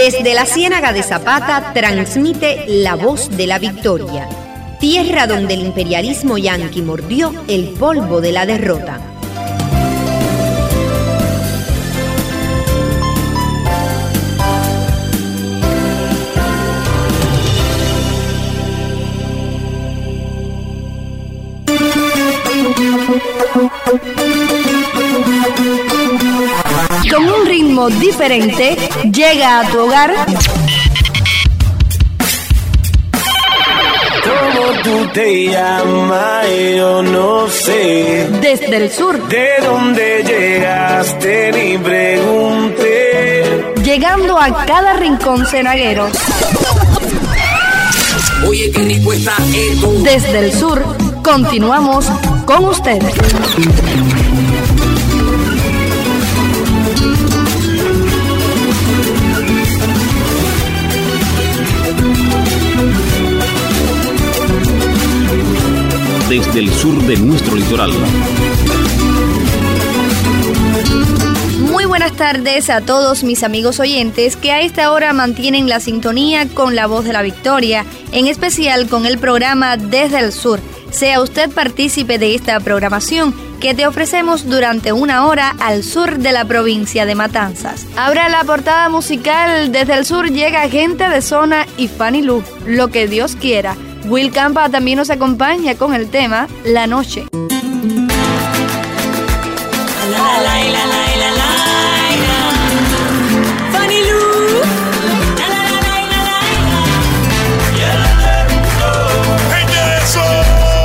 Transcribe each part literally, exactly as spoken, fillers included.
Desde la Ciénaga de Zapata transmite La Voz de la Victoria, tierra donde el imperialismo yanqui mordió el polvo de la derrota. Con un ritmo diferente, llega a tu hogar. ¿Cómo tú te llamas? Yo no sé. Desde el sur. ¿De dónde llegaste? Ni pregunté. Llegando a cada rincón cenaguero. Oye, qué rico está esto. Desde el sur, continuamos con ustedes. Desde el sur de nuestro litoral. Muy buenas tardes a todos mis amigos oyentes que a esta hora mantienen la sintonía con La Voz de la Victoria, en especial con el programa Desde el Sur. Sea usted partícipe de esta programación que te ofrecemos durante una hora al sur de la provincia de Matanzas. Abra la portada musical. Desde el sur llega Gente de Zona y Fanny Lu, Lo que Dios quiera. Will Campa también nos acompaña con el tema La Noche. La, la, la, la, la, la, la. Fanny Lu. La, la, la, la, la, la. Gente de Zona.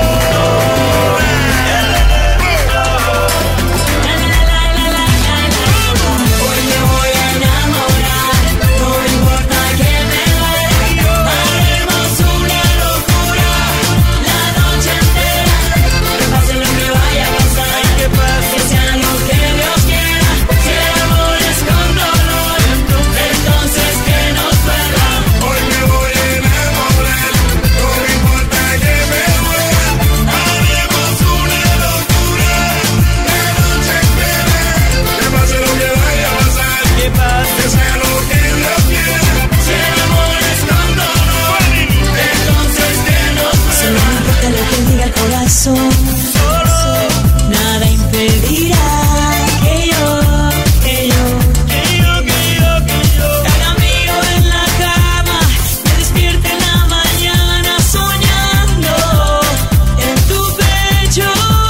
Hoy me voy a enamorar, no importa que me duele. Haremos una locura la noche entera. Que pase lo que vaya a pasar, que sea lo que Dios quiera. Si el amor es con dolor, entonces que nos duela. Hoy me voy a enamorar, no importa que me duela. Haremos una locura la noche entera. Que pase lo que vaya a pasar, que sea lo que Dios quiera. Si el amor es con dolor, entonces que nos duela. Solo me importa lo que diga el corazón. Nada impedirá que yo, que yo, que yo, que yo, que yo te haga mío en la cama, me despierte en la mañana soñando en tu pecho.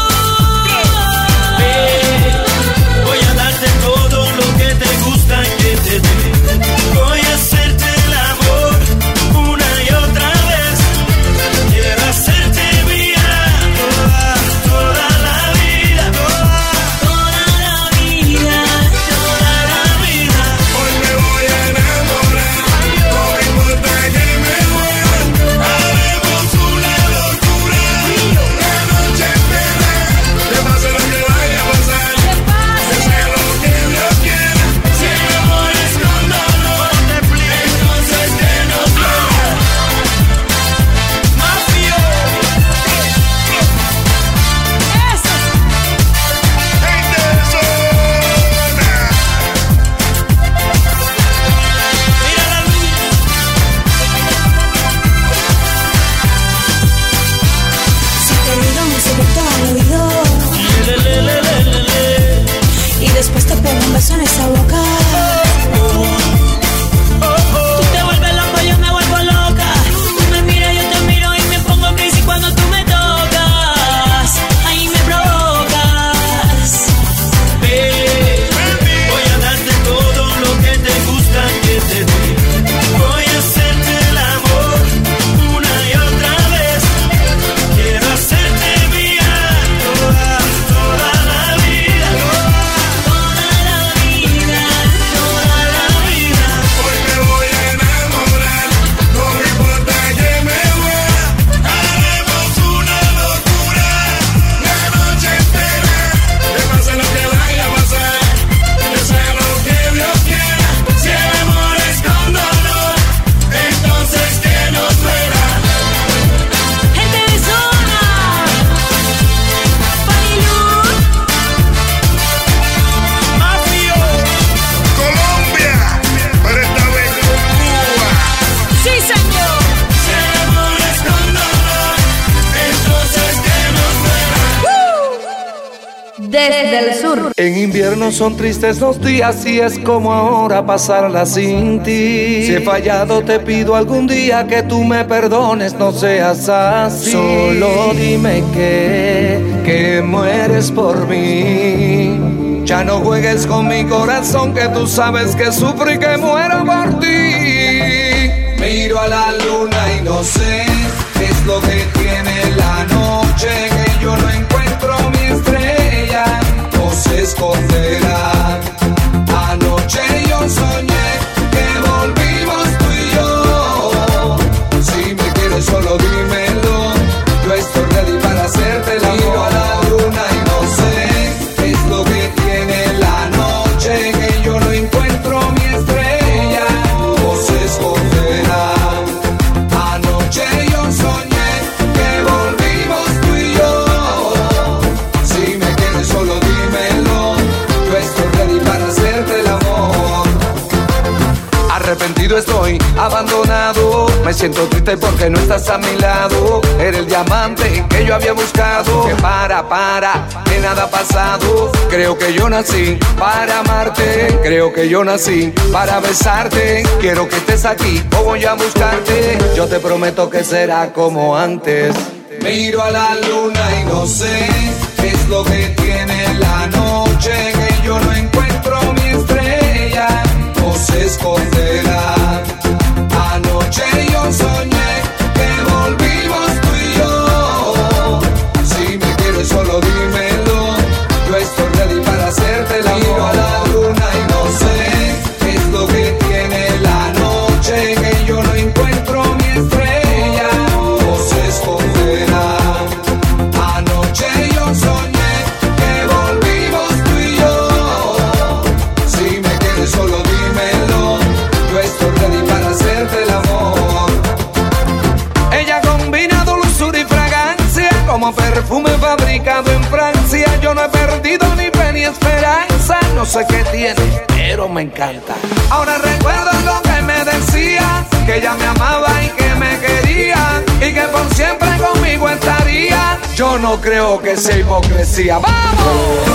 Voy a darte todo lo que te gusta que te dé. Voy a hacerte el amor una y otra vez. Quiero hacerte mía toda. desde el sur. En invierno son tristes los días y es como ahora pasarla sin ti. Si he fallado te pido algún día que tú me perdones, no seas así. Solo dime que, que mueres por mí. Ya no juegues con mi corazón, que tú sabes que sufro y que muero por ti. Miro a la luna y no sé qué es lo que tiene la noche, que yo no encuentro mi estrella, no se esconderá. Anoche yo soñé que volvimos tú y yo. Si me quieres solo dímelo, yo estoy ready para hacerte la miro a la luna y no sé qué es lo que tiene la noche, que yo no encuentro mi estrella, no se esconderá. Anoche yo soñé que volvimos tú y yo. Si me quieres solo dímelo, yo estoy ready para hacerte el amor. Arrepentido estoy, abandonado, me siento triste porque no estás a mi lado. Eres el diamante que yo había buscado. Que para, para, que nada ha pasado. Creo que yo nací para amarte, creo que yo nací para besarte. Quiero que estés aquí o voy a buscarte. Yo te prometo que será como antes. Miro a la luna y no sé qué es lo que tiene la noche, que yo no encuentro mi estrella, no se esconderá. Anoche yo soñé que volvimos tú y yo. Si me quieres solo dímelo, yo estoy ready para hacerte el amor. Miro a la luna y no sé qué es lo que tiene la noche, que yo no encuentro mi estrella, no se esconderá. Anoche yo soñé que volvimos tú y yo. Si me quieres solo dímelo, yo estoy ready para hacerte el amor. Ella combina dulzura y fragancia como perfume fabricado en Francia. Yo no he perdido ni fe ni esperanza, no sé qué tiene, pero me encanta. Ahora recuerdo lo que me decía, que ella me amaba y que me quería, y que por siempre conmigo estaría. Yo no creo que sea hipocresía. ¡Vamos!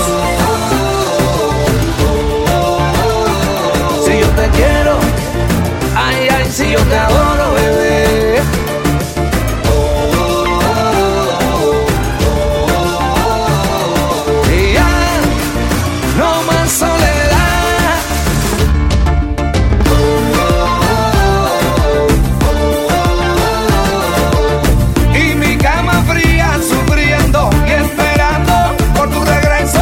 Si yo te quiero, ay, ay, si yo te adoro, bebé. Y ya, no más soledad. Y mi cama fría, sufriendo y esperando por tu regreso.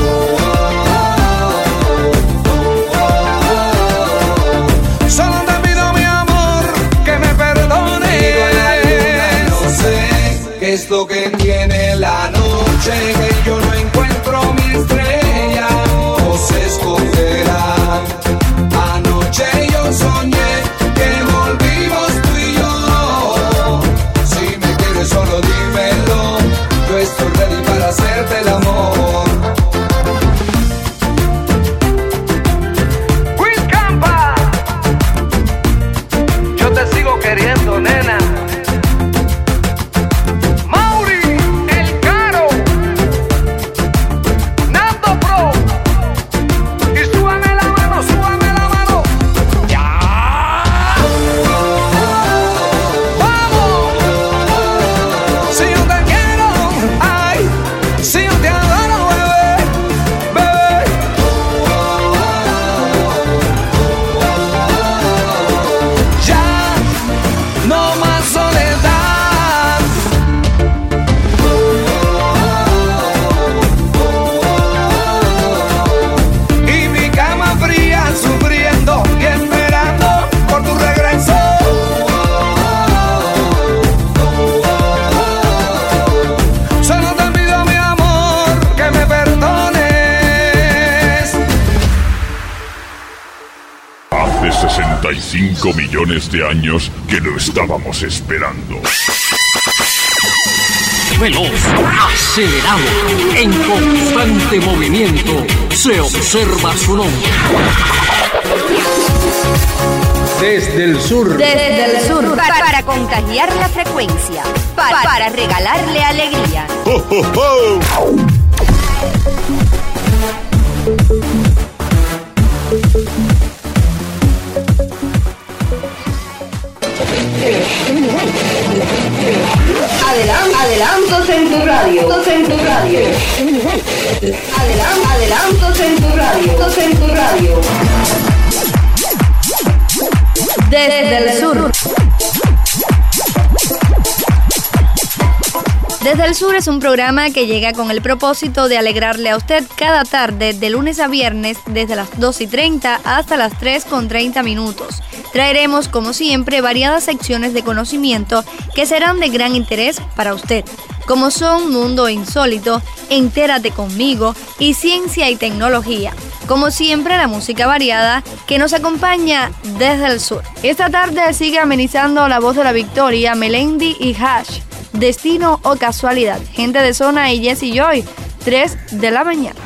Solo te pido, mi amor, que me perdones. No sé qué es lo que tiene la noche, que yo no encuentro mi estrella, no se esconderá. Anoche yo soñé que volvimos tú y yo. Si me quieres solo dímelo, yo estoy ready para hacerte el amor. Will Campa, yo te sigo queriendo, nena. Mauri, el Caro, Nando Pro. Y súbame la mano, súbame la mano. ¡Ya! ¡Vamos! Si yo te quiero, ay, si yo te adoro, bebé, bebé. Ya, no más soledad. Y mi cama fría, sufriendo y esperando por tu regreso. Solo te pido, mi amor, que me perdones. Hace sesenta y cinco millones de años que lo estábamos esperando. Veloz, acelerado, en constante movimiento, se observa su nombre. Desde el sur. Desde el sur. Para, para contagiar la frecuencia. Para, para regalarle alegría. ¡Ho, ho, ho! Adelantos en tu radio. Adelan- Adelantos en tu radio. Adelantos en tu radio. Desde el sur. Desde el Sur es un programa que llega con el propósito de alegrarle a usted cada tarde, de lunes a viernes, desde las dos y treinta hasta las tres con treinta minutos. Traeremos, como siempre, variadas secciones de conocimiento que serán de gran interés para usted, como son Mundo Insólito, Entérate Conmigo y Ciencia y Tecnología. Como siempre, la música variada que nos acompaña desde el sur. Esta tarde sigue amenizando la voz de la victoria Melendi y Hash. Destino o casualidad. Gente de zona y Jesse Joy. tres de la mañana.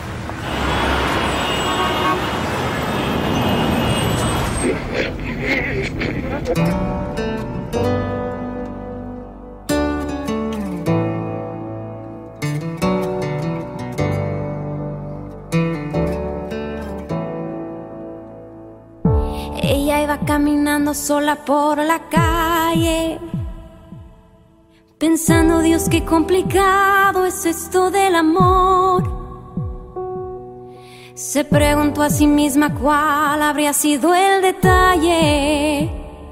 Ella iba caminando sola por la calle, pensando, Dios, qué complicado es esto del amor. Se preguntó a sí misma cuál habría sido el detalle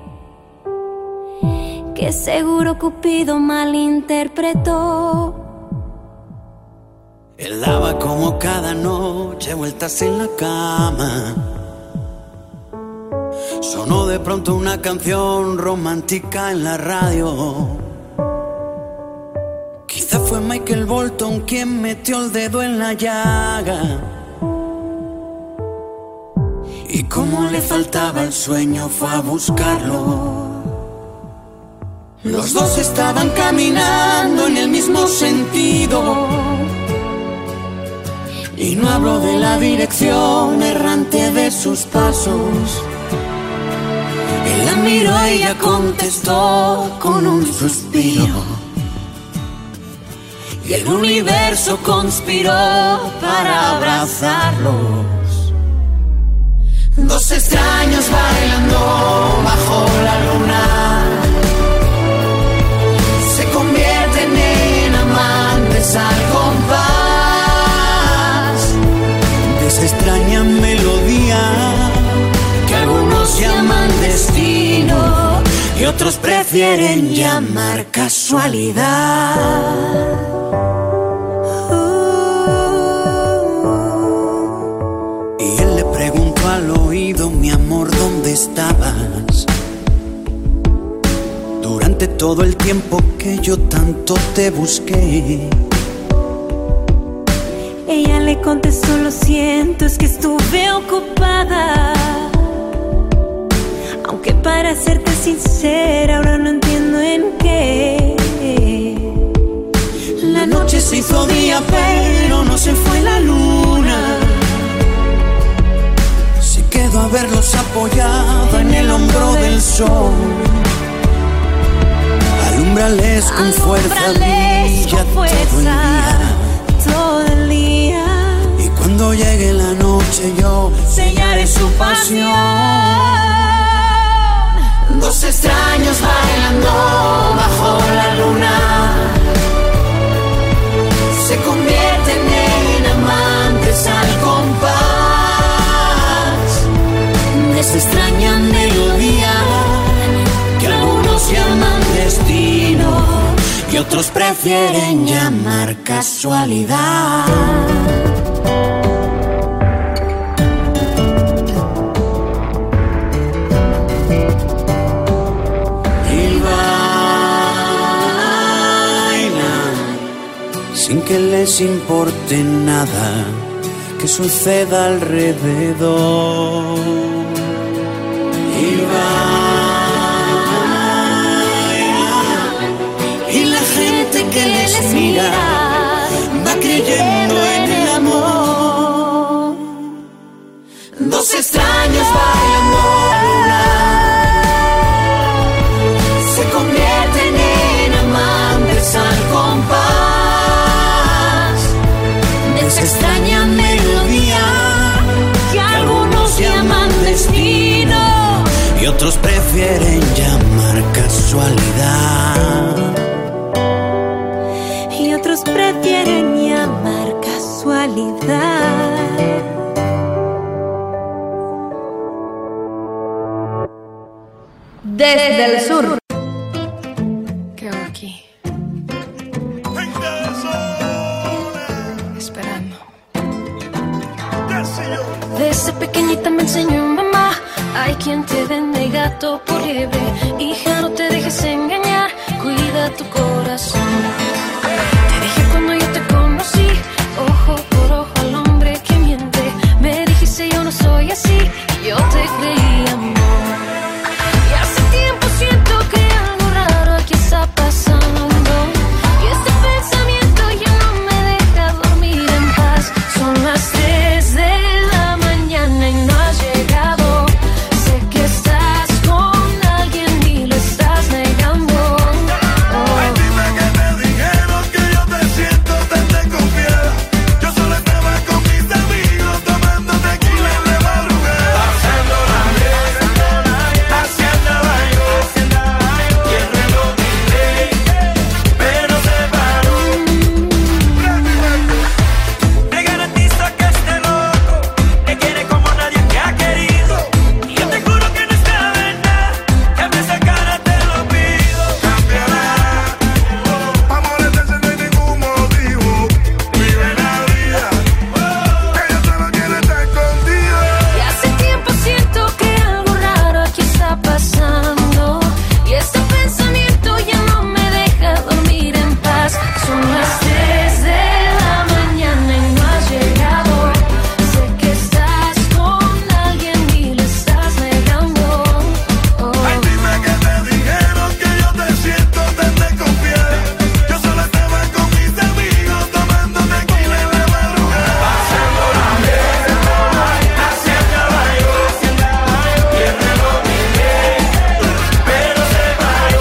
que seguro Cupido malinterpretó. Él daba como cada noche vueltas en la cama. Sonó de pronto una canción romántica en la radio. Quizá fue Michael Bolton quien metió el dedo en la llaga. Y como le faltaba el sueño fue a buscarlo. Los dos estaban caminando en el mismo sentido. Y no hablo de la dirección errante de sus pasos. Él la miró y ella contestó con un suspiro. Y el universo conspiró para abrazarlos. Dos extraños bailando bajo la luna se convierten en amantes al compás de esa extraña melodía que algunos llaman destino y otros prefieren llamar casualidad. Al oído, mi amor, ¿dónde estabas? Durante todo el tiempo que yo tanto te busqué. Ella le contestó, lo siento, es que estuve ocupada. Aunque para serte sincera, ahora no entiendo en qué. La noche se hizo día, pero no se fue la luna. Quedo a verlos apoyado en el hombro del sol. Alúmbrales con fuerza, brilla todo el día. Todo el día. Y cuando llegue la noche yo sellaré su pasión. Dos extraños bailando bajo la luna se convierten en amantes al compás. Esa extraña melodía que algunos llaman destino y otros prefieren llamar casualidad. Y bailan sin que les importe nada que suceda alrededor. Y bailan, y la gente que les mira va creyendo en el amor. Dos extraños bailando luna se convierten en amantes al compás de esa extraña melodía que algunos llaman destino y otros prefieren llamar casualidad. Y otros casualidad. Desde el sur. ¿Qué hago aquí? Esperando. Desde pequeñita me enseñó mamá, hay quien te vende gato por liebre. Hija, no te dejes engañar, cuida tu corazón. Te dije cuando yo te conocí, ojo por ojo al hombre que miente. Me dijiste yo no soy así, yo te creí amor. Y hace tiempo siento que algo raro aquí está pasando. Y este pensamiento ya no me deja dormir en paz. Son las tres de la mañana y no has llegado. Sé que estás con alguien y lo estás negando. Oh. Ay, dime que te dijeron que yo te siento tan desconfiada. Yo solo estaba con mis amigos tomando tequila en la madrugada. Pasando la vida, haciendo baño, y el reloj delay, pero se paró. Te garantizo que este loco te quiere como nadie te ha querido. Y yo te juro que no está verdad. Cambia esa cara, te lo pido. Cambiará. Amores de ese no hay ningún motivo. Vive la vida. Ella solo quiere estar contigo. Y hace tiempo siento que algo raro aquí está pasando. Y este pensamiento ya no me deja dormir en paz. Son las tres de la mañana y no has llegado. Sé que estás con alguien y lo estás negando. Oh. Ay, dime que te dijeron que yo te siento tan desconfiada. Yo solo estaba con mis amigos tomando tequila en la madrugada. Pasando la vida, haciendo baño, y el reloj delay, pero se paró.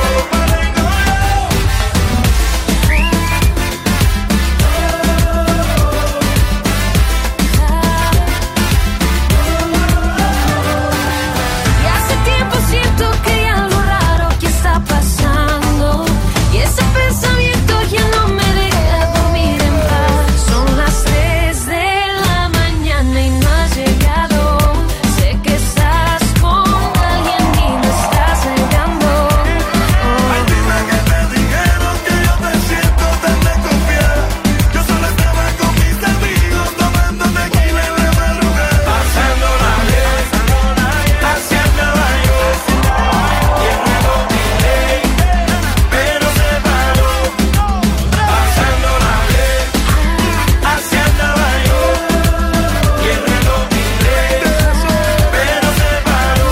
Y hace tiempo siento que algo raro aquí está pasando. Y ese pensamiento ya no me deja dormir en paz. Son las tres de la mañana y no has llegado. Sé que estás con alguien y lo estás negando. Ay, dime que te dijeron que yo te siento tan desconfiada. Yo solo estaba con mis amigos tomando tequila en la madrugada. Pasando la vida, haciendo baño, y el reloj delay, pero se paró. Pasando la vida, haciendo baño, y el reloj delay, pero se paró.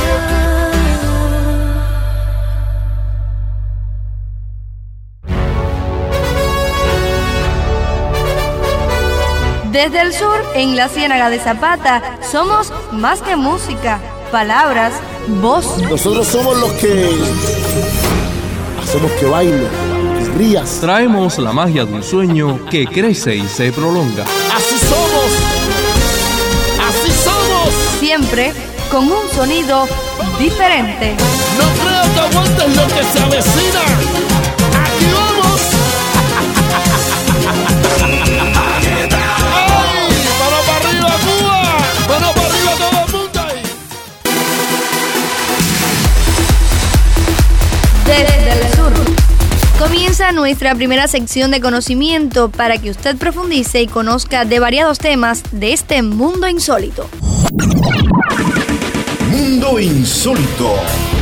Desde el sur, en la Ciénaga de Zapata, somos más que música, palabras, voz. Nosotros somos los que hacemos que baile, que rías. Traemos la magia de un sueño que crece y se prolonga. Así somos, así somos. Siempre con un sonido diferente. No creo que aguantes lo que se avecina. Aquí vamos. ¡Ay! ¡Mano para arriba, Cuba! ¡Mano para arriba todo el mundo ahí! Desde el sur. Comienza nuestra primera sección de conocimiento para que usted profundice y conozca de variados temas de este mundo insólito. Mundo insólito.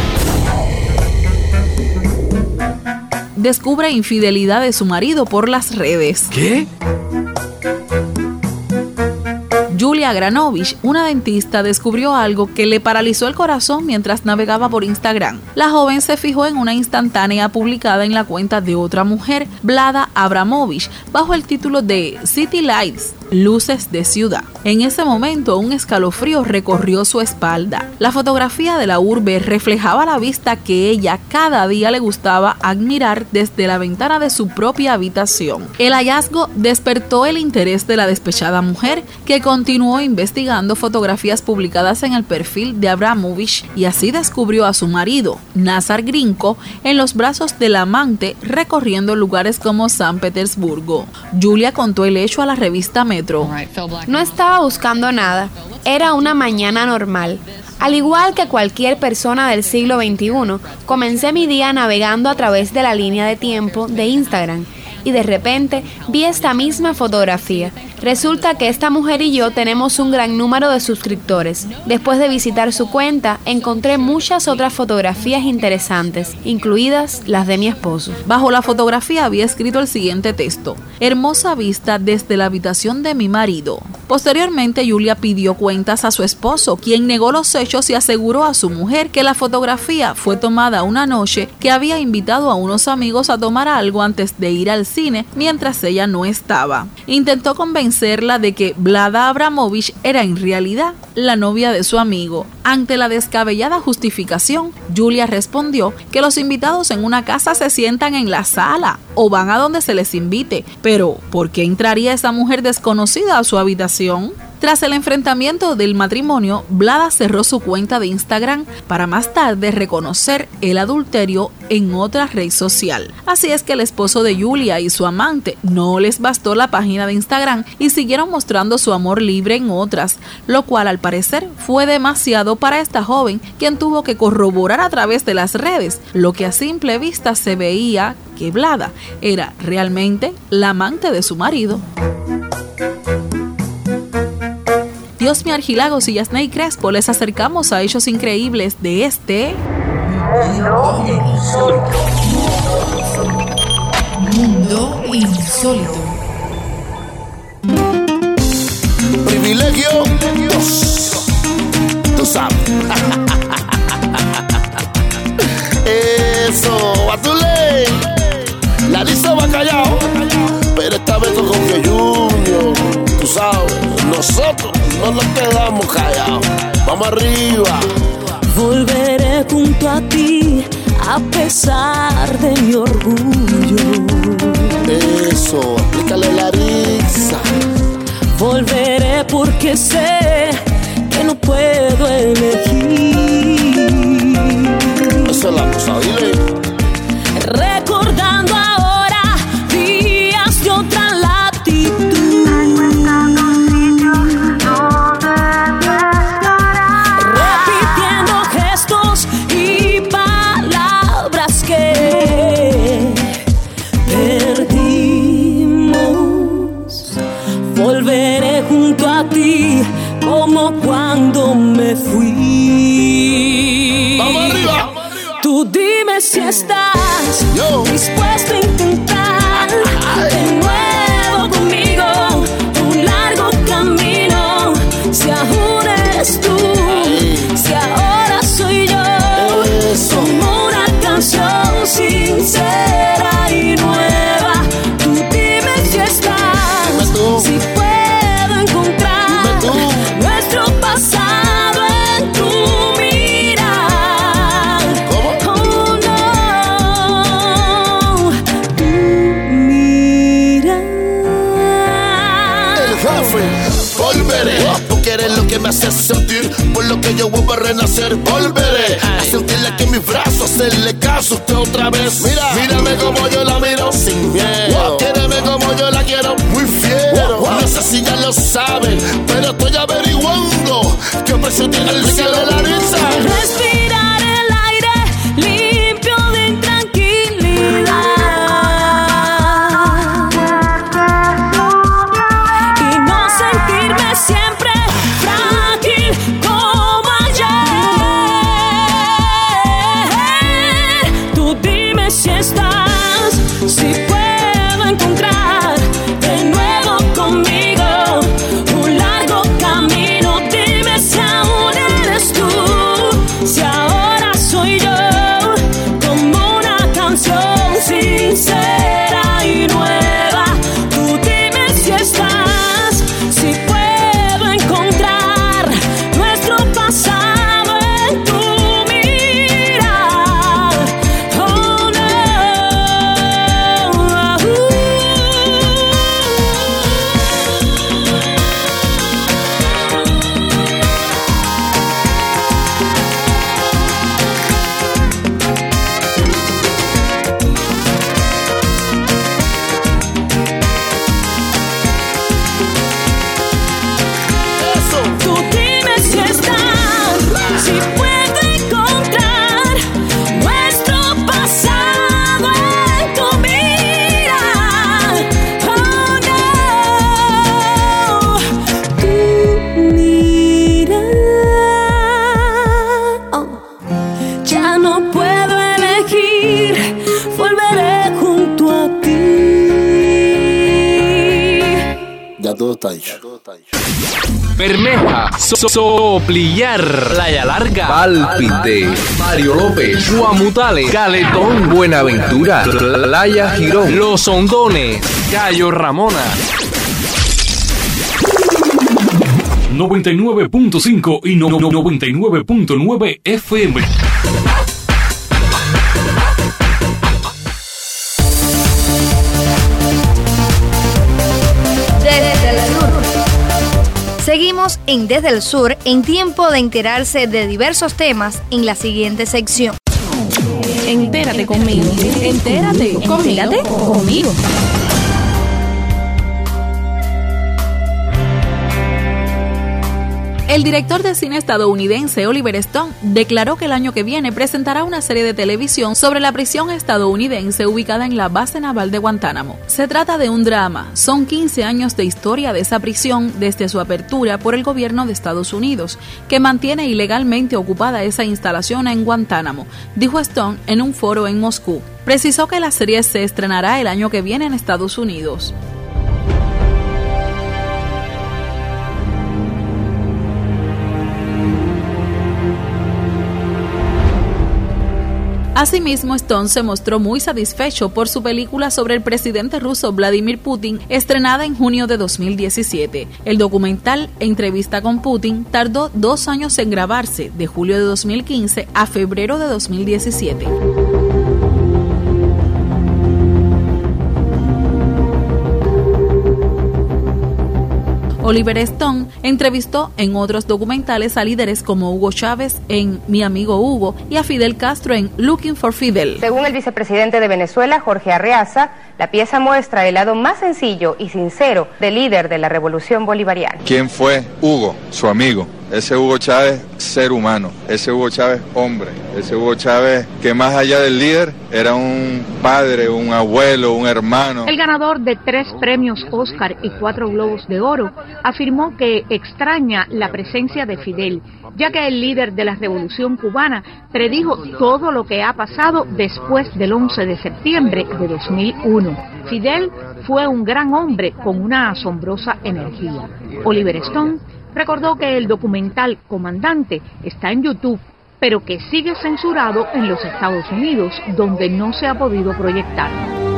Descubre infidelidad de su marido por las redes. ¿Qué? Julia Granovich, una dentista, descubrió algo que le paralizó el corazón mientras navegaba por Instagram. La joven se fijó en una instantánea publicada en la cuenta de otra mujer, Vlada Abramovich, bajo el título de City Lights, luces de ciudad. En ese momento, un escalofrío recorrió su espalda. La fotografía de la urbe reflejaba la vista que ella cada día le gustaba admirar desde la ventana de su propia habitación. El hallazgo despertó el interés de la despechada mujer, que continuó investigando fotografías publicadas en el perfil de Abramovich y así descubrió a su marido, Nazar Grinko, en los brazos del amante recorriendo lugares como San Petersburgo. Julia contó el hecho a la revista Med metro. No estaba buscando nada, era una mañana normal. Al igual que cualquier persona del siglo veintiuno, comencé mi día navegando a través de la línea de tiempo de Instagram y de repente vi esta misma fotografía. Resulta que esta mujer y yo tenemos un gran número de suscriptores. Después de visitar su cuenta, encontré muchas otras fotografías interesantes, incluidas las de mi esposo. Bajo la fotografía había escrito el siguiente texto: hermosa vista desde la habitación de mi marido. Posteriormente, Julia pidió cuentas a su esposo, quien negó los hechos y aseguró a su mujer que la fotografía fue tomada una noche que había invitado a unos amigos a tomar algo antes de ir al cine mientras ella no estaba. Intentó convencerla de que Vlada Abramovich era en realidad la novia de su amigo. Ante la descabellada justificación, Julia respondió que los invitados en una casa se sientan en la sala o van a donde se les invite, pero ¿por qué entraría esa mujer desconocida a su habitación? Tras el enfrentamiento del matrimonio, Vlada cerró su cuenta de Instagram para más tarde reconocer el adulterio en otra red social. Así es que el esposo de Julia y su amante no les bastó la página de Instagram y siguieron mostrando su amor libre en otras, lo cual al parecer fue demasiado para esta joven, quien tuvo que corroborar a través de las redes, lo que a simple vista se veía que Vlada era realmente la amante de su marido. Dios mío, Argilagos y Yasney Crespo, les acercamos a hechos increíbles de este Mundo Insólito. Mundo Insólito. Privilegio, Dios. Tú sabes. Eso, Batule. Larissa Bacallao. Pero esta vez con Jorge Junior. Tú sabes, nosotros no nos quedamos callados. Vamos arriba. Volveré junto a ti a pesar de mi orgullo. Eso, aplícale Larissa. Volveré porque sé que no puedo elegir. Esa es la cosa, dile. Recordando ahora días de otra latitud. Repitiendo gestos y palabras que perdimos. Volveré junto a ti como cuando me fui. Vamos arriba. Tú dime si estás Yo. dispuesto a intentar de nuevo conmigo un largo camino. Si aún eres tú, si ahora soy yo, Eso. como una canción sincera y nueva. Tú dime si estás, si puedo encontrar nuestro pasado en tu mirar. ¿Cómo? Oh no, tu mirar. El jefe, volveré. Tú quieres lo que me hace sentir, por lo que yo vuelvo a renacer. Volveré a sentirle que en mis brazos, hacerle caso a usted otra vez. Mira, mírame como yo la miro, sin miedo. Quiéreme como yo la quiero, muy fiero. No sé si ya lo saben, pero estoy averiguando qué precio tiene el cielo de Larissa. Respirar el aire limpio de intranquilidad y no sentirme siempre frágil como ayer. Tú dime si estás, si puedo encontrar de nuevo conmigo un largo camino. Ya todo está dicho. Bermeja, so- Soplillar, Playa Larga, Pálpite, Mario López, Guamutales, Caletón, Buenaventura, Playa Girón, Los Hondones, Cayo Ramona. noventa y nueve punto cinco y no- no- noventa y nueve punto nueve F M. Desde el sur. Seguimos en Desde el Sur en tiempo de enterarse de diversos temas en la siguiente sección. Entérate conmigo. Entérate. Entérate conmigo. El director de cine estadounidense Oliver Stone declaró que el año que viene presentará una serie de televisión sobre la prisión estadounidense ubicada en la base naval de Guantánamo. Se trata de un drama, son quince años de historia de esa prisión desde su apertura por el gobierno de Estados Unidos, que mantiene ilegalmente ocupada esa instalación en Guantánamo, dijo Stone en un foro en Moscú. Precisó que la serie se estrenará el año que viene en Estados Unidos. Asimismo, Stone se mostró muy satisfecho por su película sobre el presidente ruso Vladimir Putin, estrenada en junio de dos mil diecisiete. El documental Entrevista con Putin tardó dos años en grabarse, de julio de dos mil quince a febrero de dos mil diecisiete. Oliver Stone entrevistó en otros documentales a líderes como Hugo Chávez en Mi amigo Hugo y a Fidel Castro en Looking for Fidel. Según el vicepresidente de Venezuela, Jorge Arreaza, la pieza muestra el lado más sencillo y sincero del líder de la revolución bolivariana. ¿Quién fue Hugo, su amigo? Ese Hugo Chávez, ser humano. Ese Hugo Chávez, hombre. Ese Hugo Chávez, que más allá del líder, era un padre, un abuelo, un hermano. El ganador de tres premios Oscar y cuatro Globos de Oro afirmó que extraña la presencia de Fidel, ya que el líder de la revolución cubana predijo todo lo que ha pasado después del once de septiembre de dos mil uno. Fidel fue un gran hombre con una asombrosa energía. Oliver Stone recordó que el documental Comandante está en YouTube, pero que sigue censurado en los Estados Unidos, donde no se ha podido proyectar.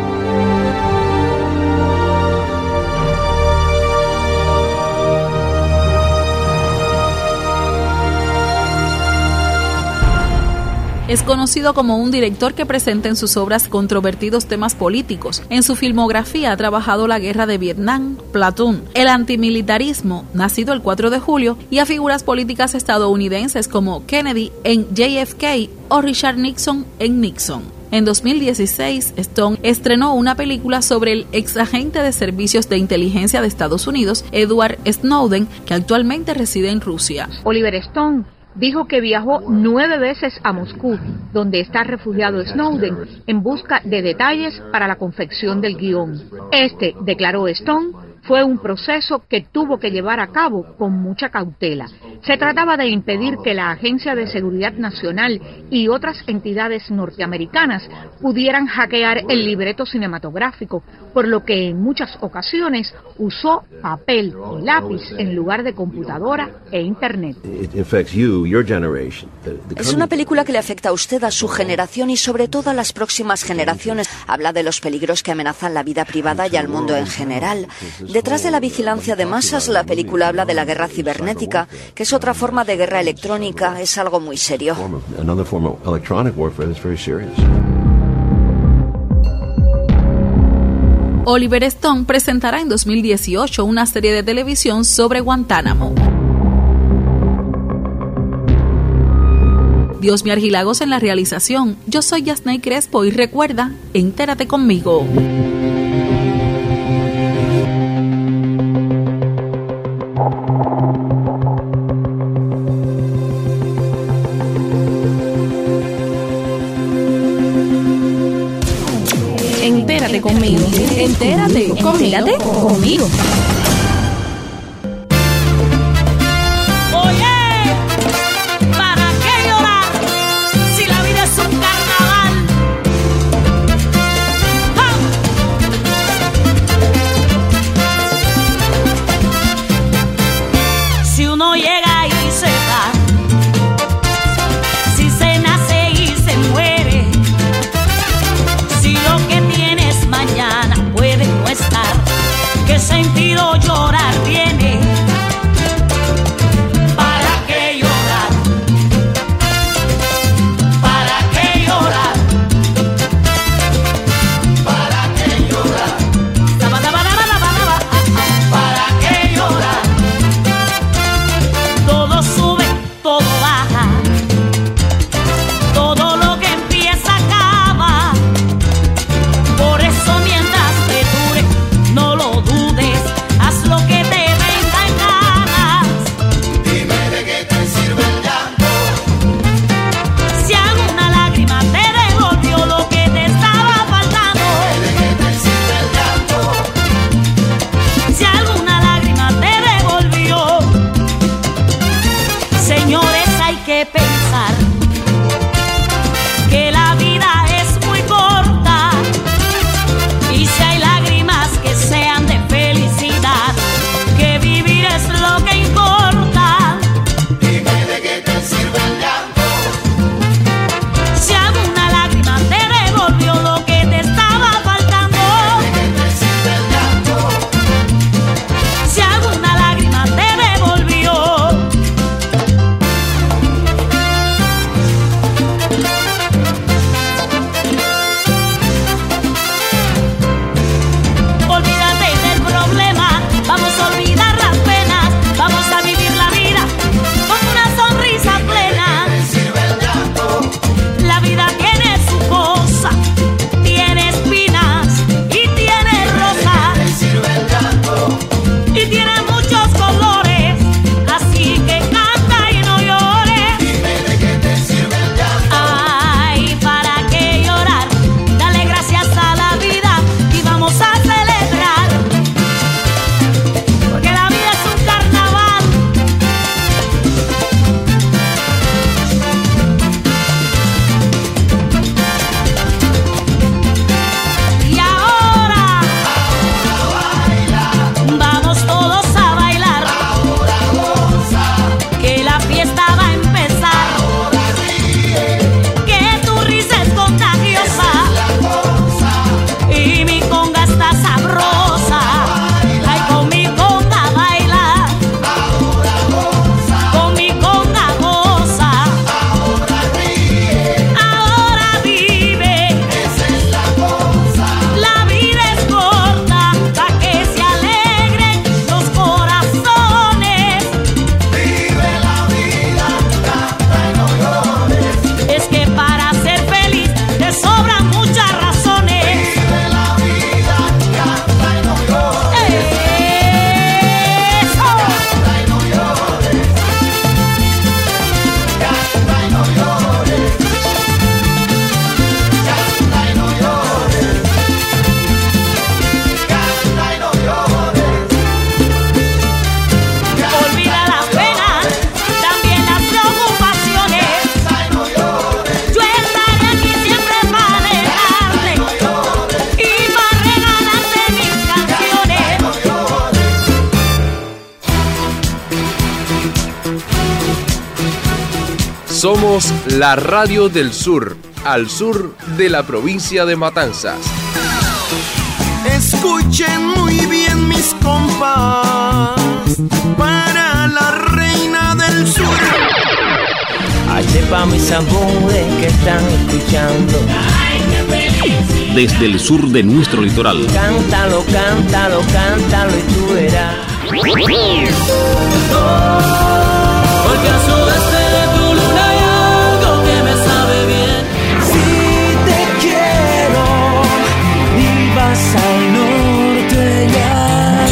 Es conocido como un director que presenta en sus obras controvertidos temas políticos. En su filmografía ha trabajado la guerra de Vietnam, Platoon, el antimilitarismo, nacido el cuatro de julio, y a figuras políticas estadounidenses como Kennedy en J F K o Richard Nixon en Nixon. En dos mil dieciséis, Stone estrenó una película sobre el exagente de servicios de inteligencia de Estados Unidos, Edward Snowden, que actualmente reside en Rusia. Oliver Stone dijo que viajó nueve veces a Moscú, donde está refugiado Snowden, en busca de detalles para la confección del guión. Este, declaró Stone, fue un proceso que tuvo que llevar a cabo con mucha cautela. Se trataba de impedir que la Agencia de Seguridad Nacional y otras entidades norteamericanas pudieran hackear el libreto cinematográfico, por lo que en muchas ocasiones usó papel y lápiz en lugar de computadora e internet. Es una película que le afecta a usted, a su generación y sobre todo a las próximas generaciones. Habla de los peligros que amenazan la vida privada y al mundo en general. Detrás de la vigilancia de masas, la película habla de la guerra cibernética, que es otra forma de guerra electrónica. Es algo muy serio. Oliver Stone presentará en dos mil dieciocho una serie de televisión sobre Guantánamo. Dios me Argilagos en la realización. Yo soy Yasnay Crespo y recuerda, entérate conmigo. Entérate conmigo. Entérate. Entérate conmigo. cuando llorar viene. ¿Para qué llorar? ¿Para qué llorar? ¿Para qué llorar? ¿Para qué llorar? Todo sube, todo baja. Todo lo que empieza acaba. Por eso mientras te dure, no lo dudes. Haz lo que te venga en ganas. Dime de qué te sirve el llanto. Si alguna lágrima te devolvió lo que te estaba faltando. Dime de qué te sirve el llanto. Si alguna lágrima te devolvió. Señores, hay que pensar que la vida es muy corta. Y si hay lágrimas que sean de felicidad, que vivir es lo que importa. Dime de qué te sirve el llanto. Si alguna lágrima te devolvió lo que te estaba faltando. Dime de qué te sirve el llanto. Si alguna lágrima te devolvió. Olvídate del problema, vamos a olvidar las penas, vamos a vivir la vida con una sonrisa plena. Sirve el llanto. La vida tiene su cosa, tiene espinas y tiene rosas Sirve el llanto. y tiene muchos colores, así que canta y no llores. Dime de qué te sirve el llanto. Ay, ¿para qué llorar? Dale gracias a la vida y vamos a celebrar, porque la vida es un carnaval. Y ahora, vamos todos a bailar, Ahora goza. que la fiesta va a empezar, Ahora ríe. que tu risa es contagiosa. La cosa. Y mi conga está sabrosa. Ay, con mi conga baila. Ahora goza. Con mi conga goza. Ahora ríe. Ahora vive. Esa es la cosa. La vida es corta, pa' que se alegren los corazones. Vive la vida, canta y no llores. Es que para ser feliz te sobran muchas razones. Vive la vida, canta y no llores. Eso. Canta y no llores. Canta y no llores. Canta y no llores. Canta y no llores. Olvida las penas, también las preocupaciones. Canta y no llores. Yo estaré aquí siempre para alejarte y para regalarte mis canciones. No llores. Somos la radio del sur, al sur de la provincia de Matanzas. Escuchen muy bien mis compas, para la reina del sur. Ay, sepa mis amores que están escuchando. Desde el sur de nuestro litoral. Cántalo, cántalo, cántalo y tú verás. Porque al sudeste de tu luna hay algo que me sabe bien. Si te quiero y vas al norte y al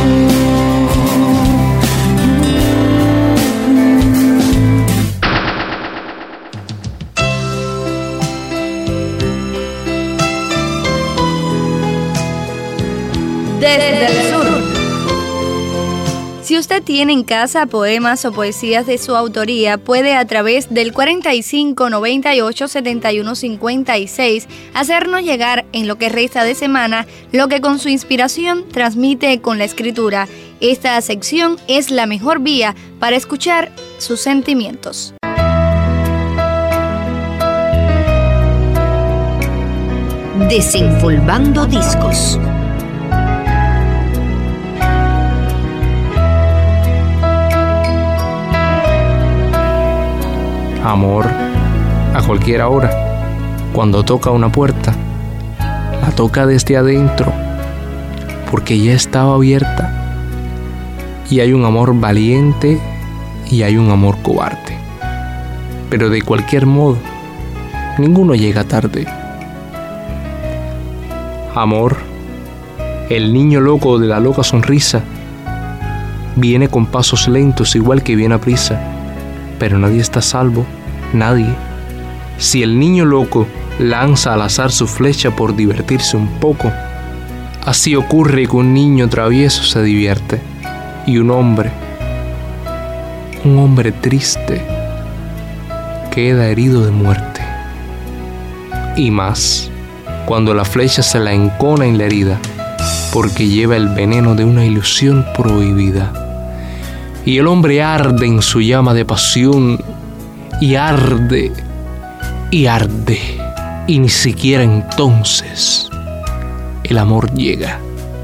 Desde el sur. Si usted tiene en casa poemas o poesías de su autoría, puede a través del cuarenta y cinco, noventa y ocho, setenta y uno, cincuenta y seis hacernos llegar en lo que resta de semana lo que con su inspiración transmite con la escritura. Esta sección es la mejor vía para escuchar sus sentimientos. Desenfolvando discos. Amor, a cualquier hora, cuando toca una puerta, la toca desde adentro, porque ya estaba abierta. Y hay un amor valiente y hay un amor cobarde. Pero de cualquier modo, ninguno llega tarde. Amor, el niño loco de la loca sonrisa, viene con pasos lentos igual que viene a prisa, pero nadie está a salvo, nadie. Si el niño loco lanza al azar su flecha por divertirse un poco, así ocurre que un niño travieso se divierte y un hombre, un hombre triste, queda herido de muerte. Y más cuando la flecha se la encona en la herida, porque lleva el veneno de una ilusión prohibida. Y el hombre arde en su llama de pasión, y arde, y arde, y ni siquiera entonces el amor llega.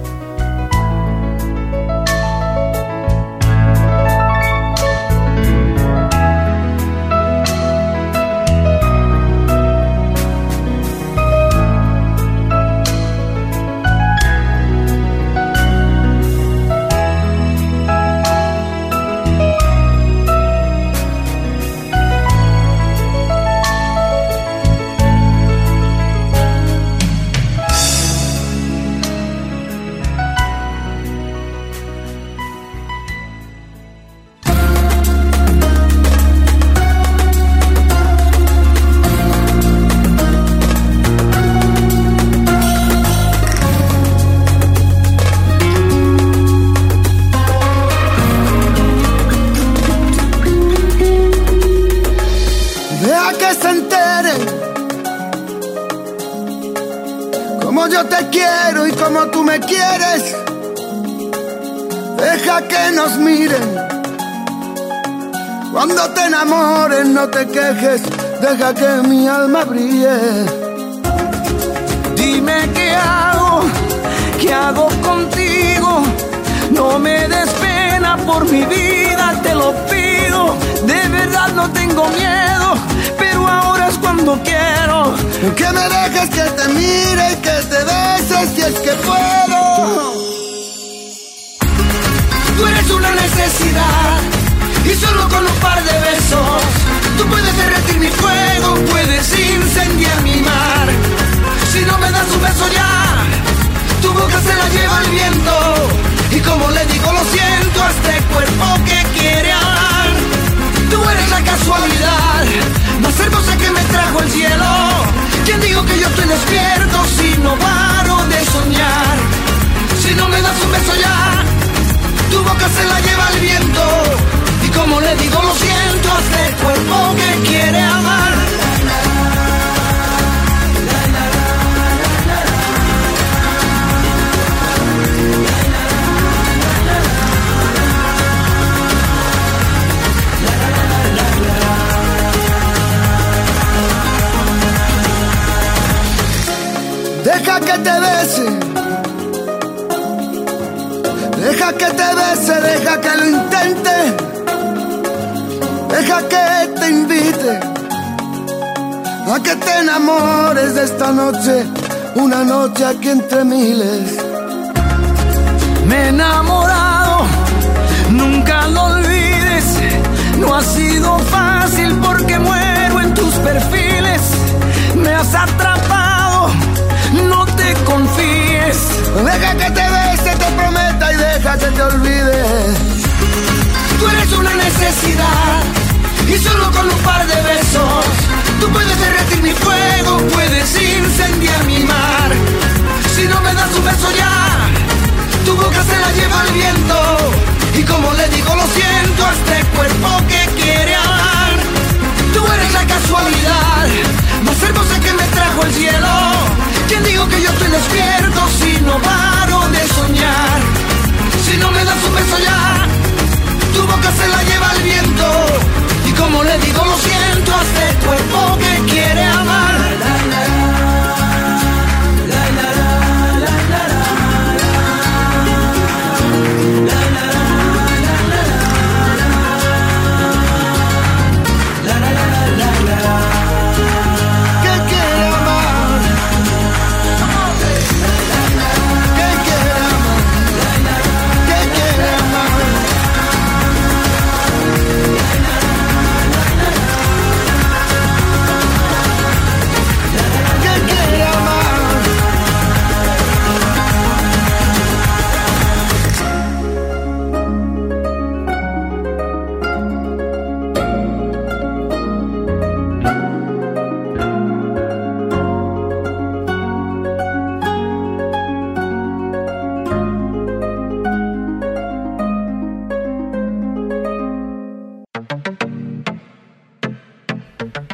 Como yo te quiero y como tú me quieres, deja que nos miren. Cuando te enamores no te quejes, deja que mi alma brille. Dime qué hago, qué hago contigo. No me des pena por mi vida, te lo pido. De verdad no tengo miedo, pero ahora es cuando quiero. Que me dejes que te mire y que te beses si es que puedo. Tú eres una necesidad y solo con un par de besos tú puedes derretir mi fuego, puedes incendiar mi mar. Si no me das un beso ya, tu boca se la lleva el viento. Y como le digo lo siento a este cuerpo que quiere hablar. Tú eres la casualidad más hermosa que me trajo el cielo. ¿Quién dijo que yo estoy despierto si no paro de soñar? Si no me das un beso ya, tu boca se la lleva el viento. Y como le digo lo siento a este cuerpo que quiere amar. Deja que te bese, deja que te bese, deja que lo intente, deja que te invite a que te enamores de esta noche, una noche aquí entre miles. Me he enamorado, nunca lo olvides. No ha sido fácil porque muero en tus perfiles. Me has atrapado, no te confíes. Deja que te bese, te prometa y deja que te olvide. Tú eres una necesidad y solo con un par de besos tú puedes derretir mi fuego, puedes incendiar mi mar. Si no me das un beso ya, tu boca se la lleva el viento. Y como le digo lo siento a este cuerpo que quiere hablar. Tú eres la casualidad más hermosa que me trajo el cielo. ¿Quién dijo que yo estoy despierto si no paro de soñar? Si no me das un beso ya, tu boca se la lleva el viento. Y como le digo lo siento a este cuerpo que quiere amar. La, la, la, la, la, la, la, la, la.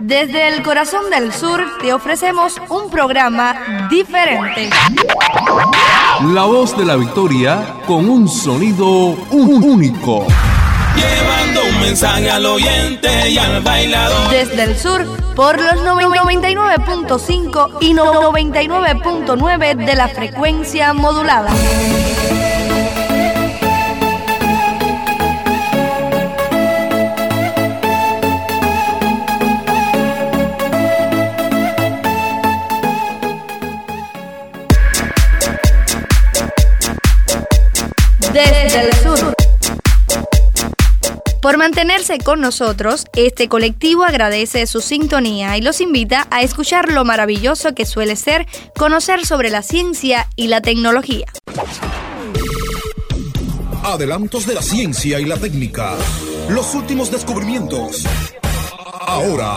Desde el corazón del sur te ofrecemos un programa diferente. La voz de la victoria con un sonido un- único. Llevando un mensaje al oyente y al bailador. Desde el sur por los noventa y nueve punto cinco y noventa y nueve punto nueve de la frecuencia modulada. Desde el sur. Por mantenerse con nosotros, este colectivo agradece su sintonía y los invita a escuchar lo maravilloso que suele ser conocer sobre la ciencia y la tecnología. Adelantos de la ciencia y la técnica. Los últimos descubrimientos. Ahora.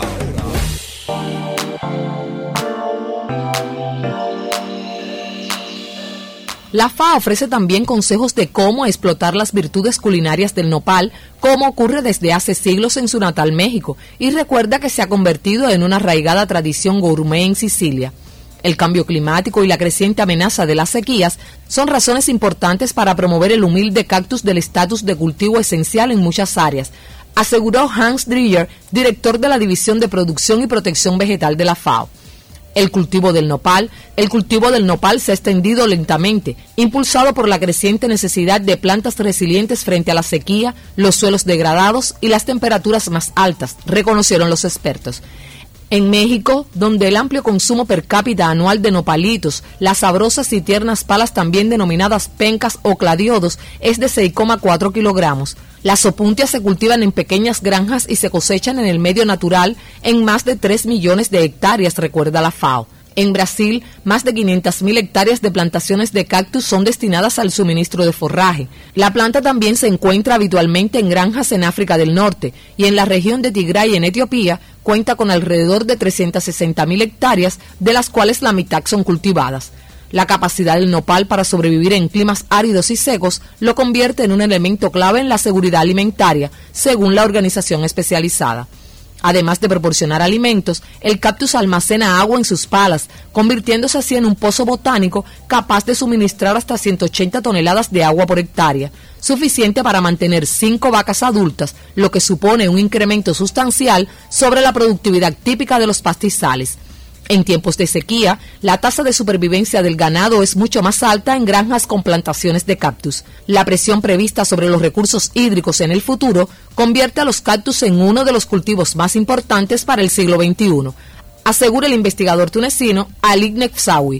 La F A O ofrece también consejos de cómo explotar las virtudes culinarias del nopal, como ocurre desde hace siglos en su natal México, y recuerda que se ha convertido en una arraigada tradición gourmet en Sicilia. El cambio climático y la creciente amenaza de las sequías son razones importantes para promover el humilde cactus del estatus de cultivo esencial en muchas áreas, aseguró Hans Dreyer, director de la División de Producción y Protección Vegetal de la F A O. El cultivo del nopal, el cultivo del nopal se ha extendido lentamente, impulsado por la creciente necesidad de plantas resilientes frente a la sequía, los suelos degradados y las temperaturas más altas, reconocieron los expertos. En México, donde el amplio consumo per cápita anual de nopalitos, las sabrosas y tiernas palas también denominadas pencas o cladiodos, es de seis coma cuatro kilogramos. Las opuntias se cultivan en pequeñas granjas y se cosechan en el medio natural en más de tres millones de hectáreas, recuerda la F A O. En Brasil, más de quinientas mil hectáreas de plantaciones de cactus son destinadas al suministro de forraje. La planta también se encuentra habitualmente en granjas en África del Norte y en la región de Tigray en Etiopía cuenta con alrededor de trescientas sesenta mil hectáreas, de las cuales la mitad son cultivadas. La capacidad del nopal para sobrevivir en climas áridos y secos lo convierte en un elemento clave en la seguridad alimentaria, según la organización especializada. Además de proporcionar alimentos, el cactus almacena agua en sus palas, convirtiéndose así en un pozo botánico capaz de suministrar hasta ciento ochenta toneladas de agua por hectárea, suficiente para mantener cinco vacas adultas, lo que supone un incremento sustancial sobre la productividad típica de los pastizales. En tiempos de sequía, la tasa de supervivencia del ganado es mucho más alta en granjas con plantaciones de cactus. La presión prevista sobre los recursos hídricos en el futuro convierte a los cactus en uno de los cultivos más importantes para el siglo veintiuno, asegura el investigador tunecino Ali Nefsawi.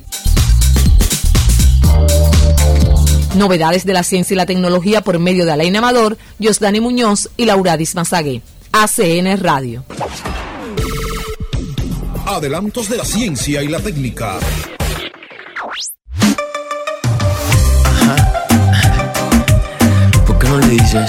Novedades de la ciencia y la tecnología por medio de Alain Amador, Yosdani Muñoz y Lauradis Mazagué. A C N Radio. Adelantos de la ciencia y la técnica. ¿Por qué no le dices?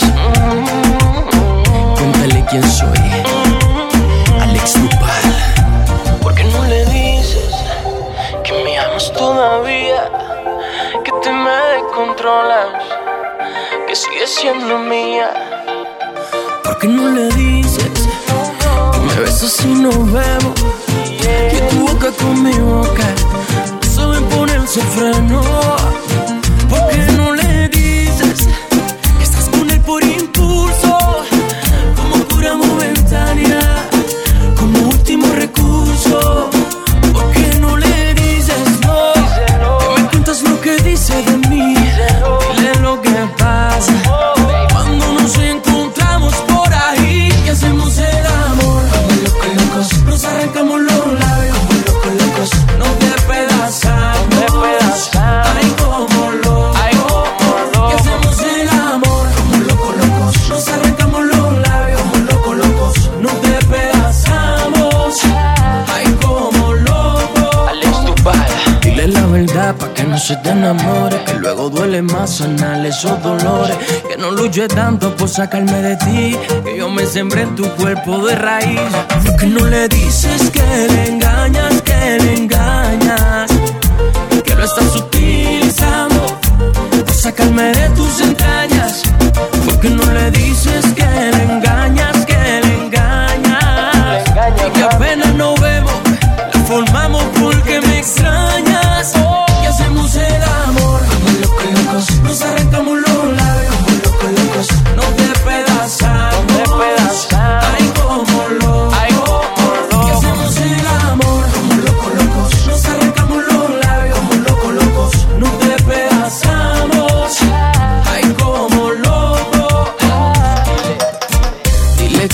Cuéntale quién soy. Alex Tupal. ¿Por qué no le dices que me amas todavía? Que te me descontrolas, que sigues siendo mía. ¿Por qué no le dices que me besas y nos vemos? Que tu boca con mi boca saben ponerse freno. ¿Por qué no le dices que estás con él por impulso? Como cura momentánea, como último recurso. ¿Por qué no le dices no? Que me cuentas lo que dice de mí. Dile lo que pasa cuando nos encontramos por ahí. Que hacemos el amor como locos, locos. Nos arrancamos los labios como locos, locos. Nos despedazamos, despedazamos. Ay, como locos. Ay, como locos. Que hacemos el amor como locos, locos. Nos arrancamos los labios como locos, locos. Nos despedazamos. Ay, como locos. Alex Tupal. Dile la verdad pa' que no se te enamore, que luego duele más sanar esos dolores. Que no luche tanto por sacarme de ti, que yo me sembré en tu cuerpo de raíz. ¿Por qué no le dices que le engañas, que le engañas? Que lo estás utilizando por sacarme de tus entrañas. ¿Por qué no le dices que le engañas, que le engañas? Y que apenas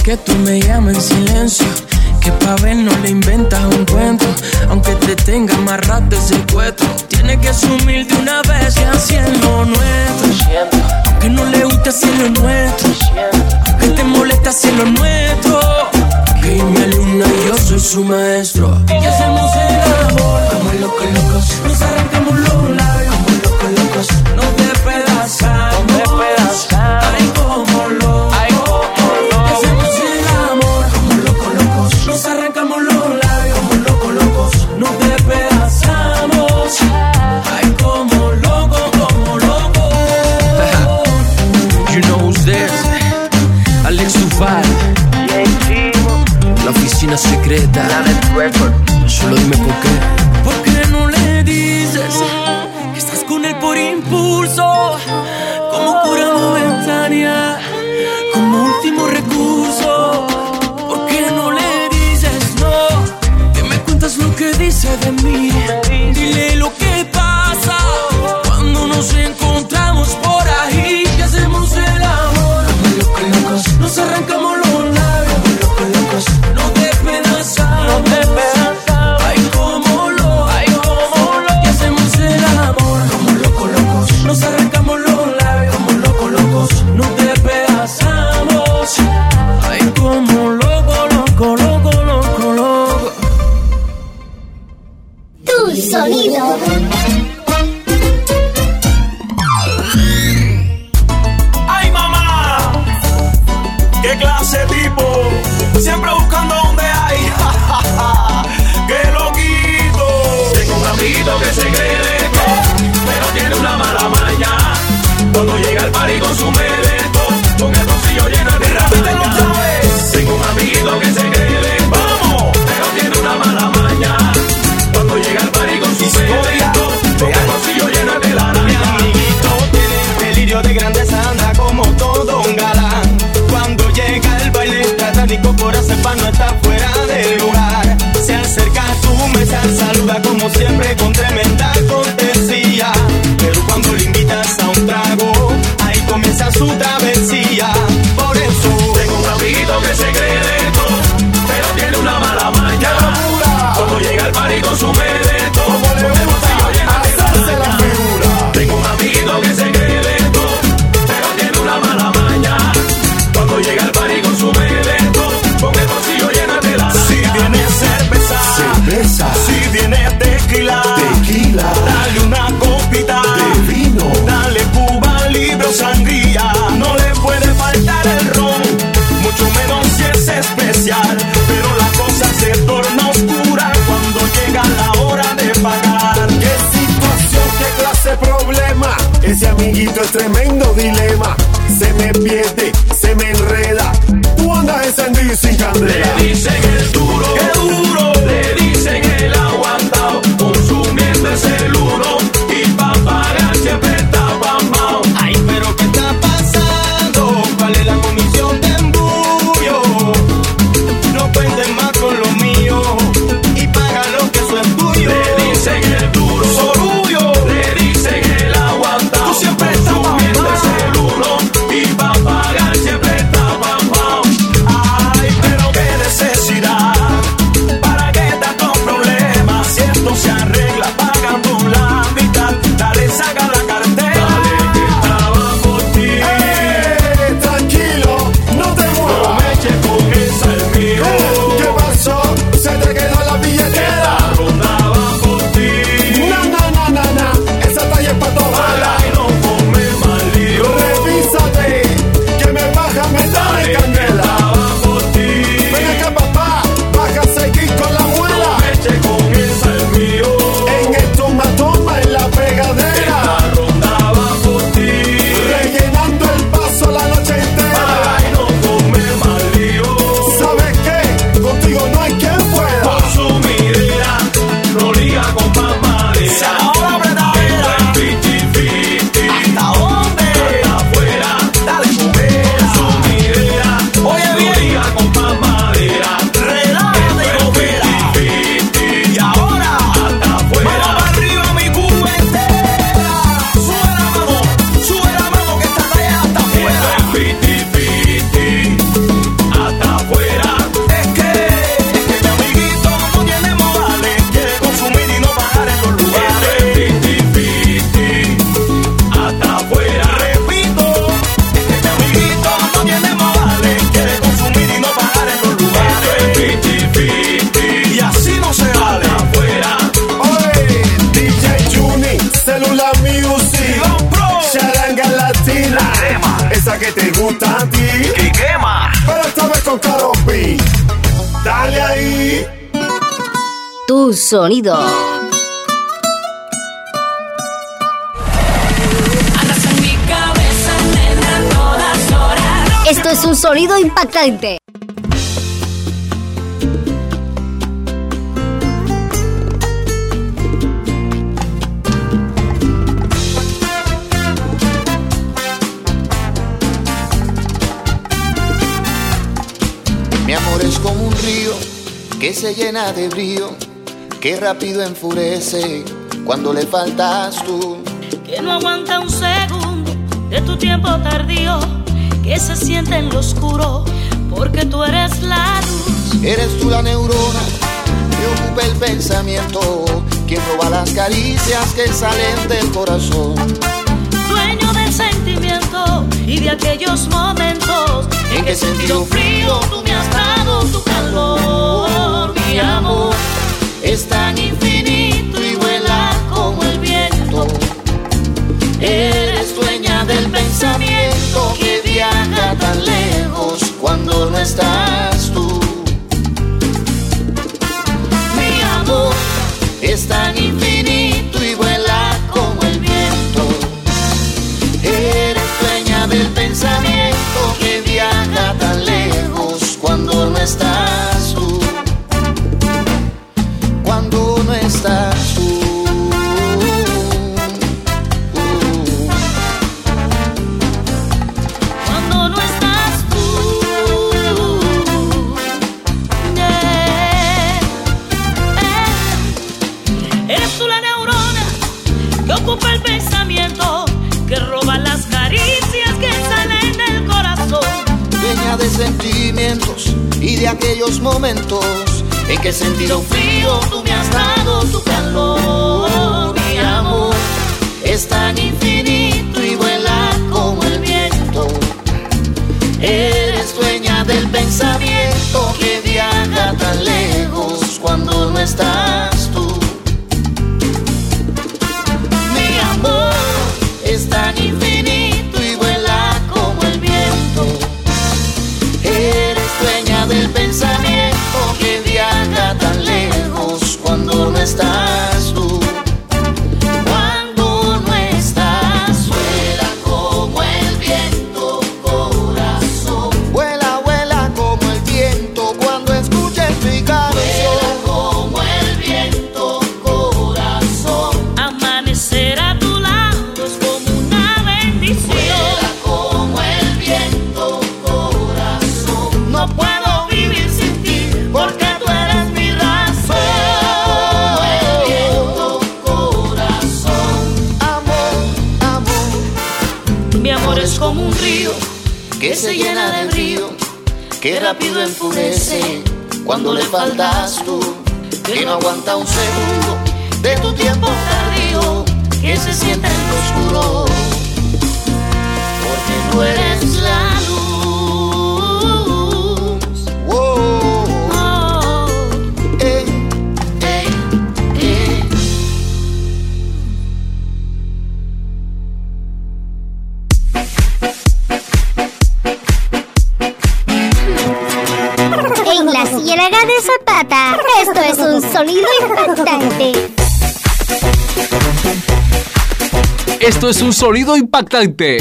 que tú me llamas en silencio, que pa' ver no le inventas un cuento, aunque te tenga amarrado de secuestro. Tienes que asumir de una vez que así es lo nuestro, aunque no le guste así es lo nuestro, aunque te molesta así es lo nuestro. Que mi alumna y yo soy su maestro. Y hacemos el amor como locos, locos. Nos arrancamos los labios como locos, locos. Nos despedazamos, nos despedazamos. Ay, como locos. Ay, como locos. Y hacemos el amor como locos, locos. Nos arrancamos los labios como locos, locos. Nos despedazamos. Ay, como locos, como locos. You know who's there? Alex Dufal. La oficina secreta, solo dime por qué. ¿Por qué no le dices que estás con él por impulso? Como cura momentánea, como último recurso. ¿Por qué no le dices no? Que me cuentas lo que dice de mí. Dile lo que pasa cuando nos encontramos por ahí. Que hacemos el amor como locos, locos. Nos arrancamos los labios como locos, locos. Nos despedazamos, nos despedazamos. Ay, como locos, ay, como locos. Y hacemos el amor como locos, locos. Nos arrancamos los labios como locos, locos. Nos despedazamos. Ay, como loco, loco, loco, loco, loco. Tu sonido. ¡Ay, mamá! ¡Qué clase tipo! Siempre buscando donde hay. ¡Qué loquito! Tengo un amiguito que se cree de todo, pero tiene una mala maña. Cuando llega al party consume de todo, con el bolsillo lleno de raya. Tengo un amiguito que se cree de vamos, pero tiene una mala maña. Cuando llega al party consume de todo, con el bolsillo lleno de la raya. Mi amiguito tiene delirio de grandeza, anda como todo un galán. Cuando llega el baile trata de incorporarse pa' no estar fuera del lugar. Se acerca a tu mesa, saluda como siempre con tremenda cortesía. Pero cuando le invitas a un trago, ahí comienza su travesía. Por eso tengo un amiguito que se cree de todo, pero tiene una mala maña. Cuando llega al party consume de todo, con el bolsillo lleno de la figura. Tengo un amiguito que se cree de todo, pero tiene una mala maña. Cuando llega al party consume de todo, con el bolsillo lleno de la raya. Si viene cerveza, cerveza. Si viene tequila, tequila. Dale una copita de vino. Dale Cuba Libre o sangría. No le puede faltar el ron, mucho menos si es especial. Pero la cosa se torna oscura cuando llega la hora de pagar. ¿Qué situación, qué clase de problema? Ese amiguito es tremendo dilema. Se me pierde, se me enreda. Tú andas encendido y sin candela. Le dicen el duro, qué duro. Le dicen el aguantado, consumiendo el uno. Y pa' pagar siempre está pambao. Ay, pero ¿qué está pasando? ¿Cuál es la comisión de embullo? No cuenten más con lo mío y paga lo que eso es tuyo. Le dicen el duro, sorullo. Le dicen el aguantado, tú siempre estás consumiendo el uno. Y pa' pagar siempre está pambao. Ay, pero qué necesidad. que te gusta a ti. ¡Que quema! Pero esta vez con Karol G. Dale ahí. Tu sonido. Andas en mi cabeza, nena, a todas horas. Esto es un sonido impactante. Mi amor es como un río que se llena de brío, que rápido enfurece cuando le faltas tú. Que no aguanta un segundo de tu tiempo tardío, que se siente en lo oscuro, porque tú eres la luz. Eres tú la neurona que ocupa el pensamiento, quien roba las caricias que salen del corazón. Dueño del sentimiento y de aquellos momentos en que he sentido frío, tú me has dado tu calor. Mi amor es tan infinito y vuela como el viento. Eres dueña del pensamiento que viaja tan lejos cuando no estás tú. Mi amor es tan infinito y vuela como el viento. Eres dueña del pensamiento que viaja tan lejos cuando no estás tú. Cuando no estás tú. Cuando no estás tú. Yeah. Eh. Eres tú la neurona que ocupa el pensamiento, que roba las caricias que salen del corazón. Dueña de sentimientos y de aquellos momentos en que he sentido frío, tú me has dado tu calor. Mi amor es tan infinito y vuela como el viento. Eres dueña del pensamiento que viaja tan lejos cuando no estás tú. Mi amor es tan infinito y vuela como el viento. Eres dueña del pensamiento que viaja tan lejos cuando no estás tú. Cuando no estás, vuela como el viento, corazón. Vuela, vuela como el viento cuando escuches mi canción. Vuela como el viento, corazón. Amanecer a tu lado es como una bendición. Vuela como el viento, corazón. No puedo vivir sin ti porque tú eres mi razón. Como el viento, corazón. Amor, amor. Mi amor es como un río Que se llena de brío, que rápido enfurece cuando le faltas tú. Que no aguanta un segundo de tu tiempo tardío, que se siente en lo oscuro, porque tú eres la luz. Oh, Oh. eh, eh, eh. En la Ciénaga de Zapata, esto es un sonido impactante. Esto es un sonido impactante.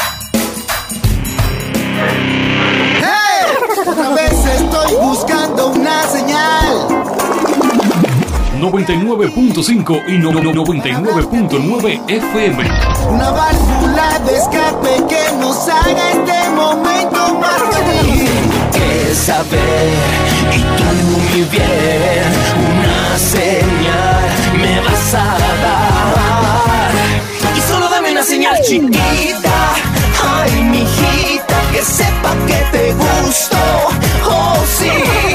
¡Hey! Otra vez estoy buscando una señal. noventa y nueve punto cinco y no- no- noventa y nueve punto nueve F M. Una válvula de escape que nos haga este momento más feliz. Que saber y tú mi bien, una señal me vas a dar. Y solo dame una señal chiquita, ay mijita, que sepa que te gusto, oh sí.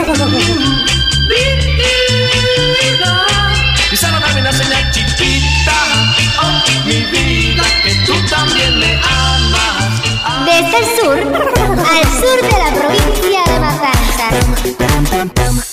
Y solo dame una señal chiquita, oh mi vida, que tú también me amas. Desde el sur al sur de la provincia de Matanzas.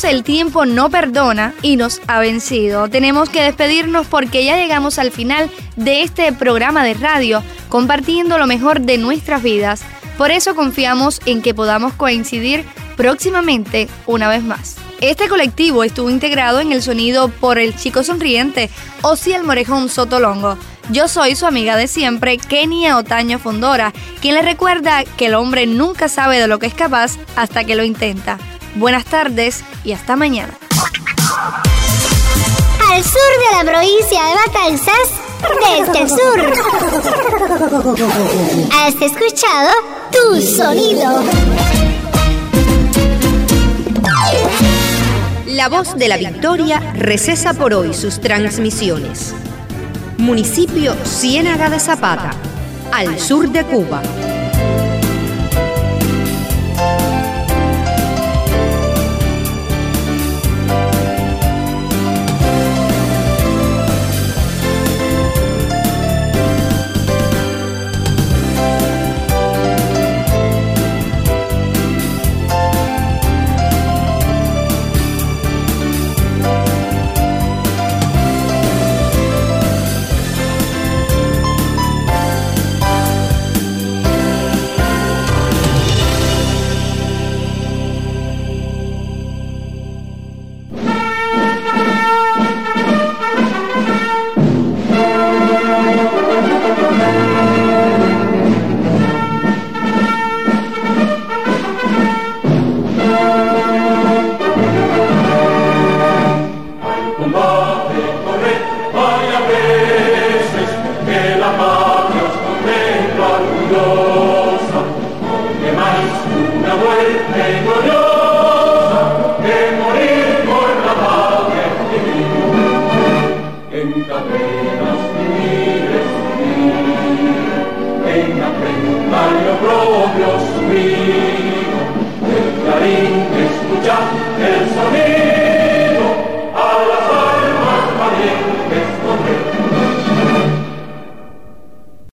amigos, el tiempo no perdona y nos ha vencido. Tenemos que despedirnos porque ya llegamos al final de este programa de radio, compartiendo lo mejor de nuestras vidas. Por eso confiamos en que podamos coincidir próximamente una vez más. Este colectivo estuvo integrado en el sonido por el chico sonriente Osiel Morejón Sotolongo. Yo soy su amiga de siempre, Kenia Otaño Fondora, quien le recuerda que el hombre nunca sabe de lo que es capaz hasta que lo intenta. Buenas tardes y hasta mañana. Al sur de la provincia de Matanzas, desde el sur. Has escuchado Tu Sonido. La Voz de la Victoria recesa por hoy sus transmisiones. Municipio Ciénaga de Zapata, al sur de Cuba.